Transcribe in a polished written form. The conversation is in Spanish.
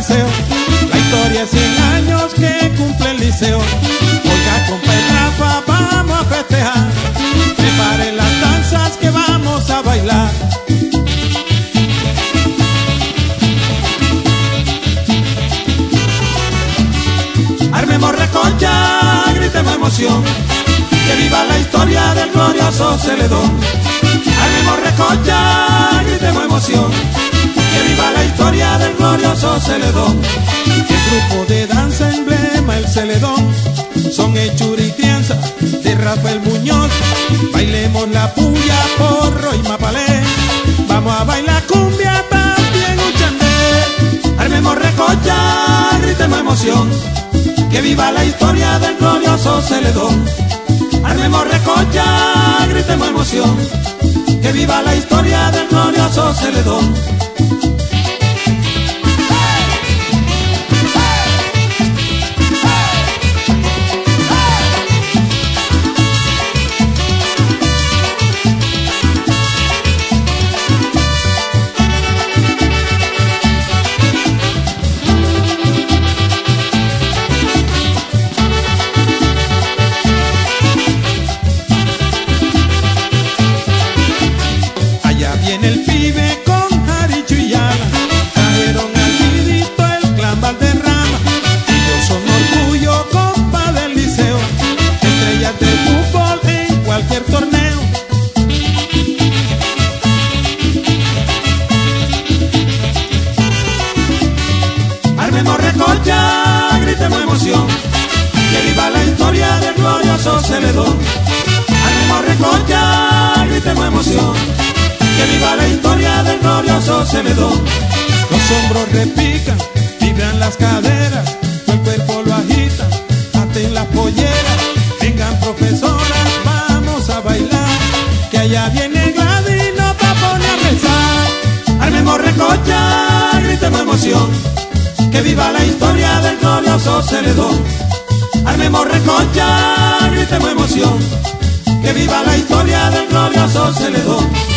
deseo, la historia es 100 años que cumple el liceo. Oiga, compa y Rafa, vamos a festejar, prepare las danzas que vamos a bailar. Armemos recocha, gritemos emoción, que viva la historia del glorioso Celedón. Armemos recocha, gritemos emoción, que viva la historia del glorioso Celedón. El grupo de danza emblema el Celedón son Echuritianza de Rafael Muñoz. Bailemos la puya, porro y mapalé, vamos a bailar cumbia, también un chandé. Armemos recocha, gritemos emoción, que viva la historia del glorioso Celedón. Armemos recocha, gritemos emoción, que viva la historia del glorioso Celedón. Viene el pibe con Jaricho y Yala, trajeron al vidito el clan Valderrama. Ellos son orgullo, compa del liceo, estrellas del fútbol en cualquier torneo. Armemos recocha, gritemos emoción, que viva la historia del glorioso Celedón. Armemos recocha, gritemos emoción, que viva la historia del glorioso Celedón. Los hombros repican, vibran las caderas, el cuerpo lo agita, aten las polleras. Vengan profesoras, vamos a bailar, que allá viene Gladys, nos va a poner a rezar. Armemos recocha, gritemos emoción, que viva la historia del glorioso Celedón. Armemos recocha, gritemos emoción, que viva la historia del glorioso Celedón.